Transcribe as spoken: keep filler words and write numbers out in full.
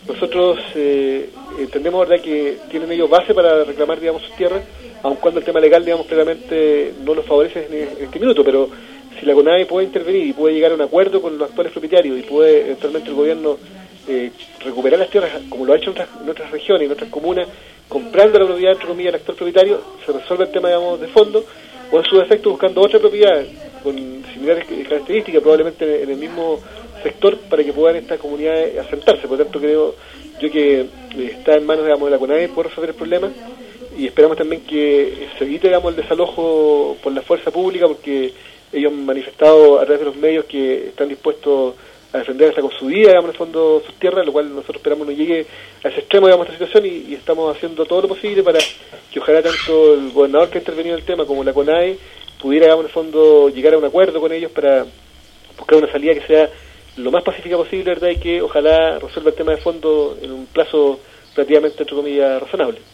nosotros eh, entendemos, ¿verdad?, que tienen ellos base para reclamar, digamos, sus tierras, aun cuando el tema legal, digamos, claramente no los favorece en, en este minuto, pero si la CONAVI puede intervenir y puede llegar a un acuerdo con los actuales propietarios y puede eventualmente el gobierno eh, recuperar las tierras, como lo ha hecho en otras, en otras regiones, en otras comunas, comprando la propiedad, entre comillas, al actual propietario, se resuelve el tema, digamos, de fondo, o en su defecto buscando otra propiedad con similares características, probablemente en el mismo sector, para que puedan estas comunidades asentarse. Por lo tanto, creo yo que eh, está en manos, digamos, de la CONAVI poder resolver el problema, y esperamos también que se evite, digamos, el desalojo por la fuerza pública, porque ellos han manifestado a través de los medios que están dispuestos a defender hasta con su vida, digamos, en el fondo, sus tierras, lo cual nosotros esperamos no llegue a ese extremo, digamos, esta situación, y, y estamos haciendo todo lo posible para que ojalá tanto el gobernador que ha intervenido en el tema como la CONAVI pudiera, digamos, en el fondo, llegar a un acuerdo con ellos para buscar una salida que sea lo más pacífica posible, ¿verdad?, y que ojalá resuelva el tema de fondo en un plazo relativamente, entre comillas, razonable.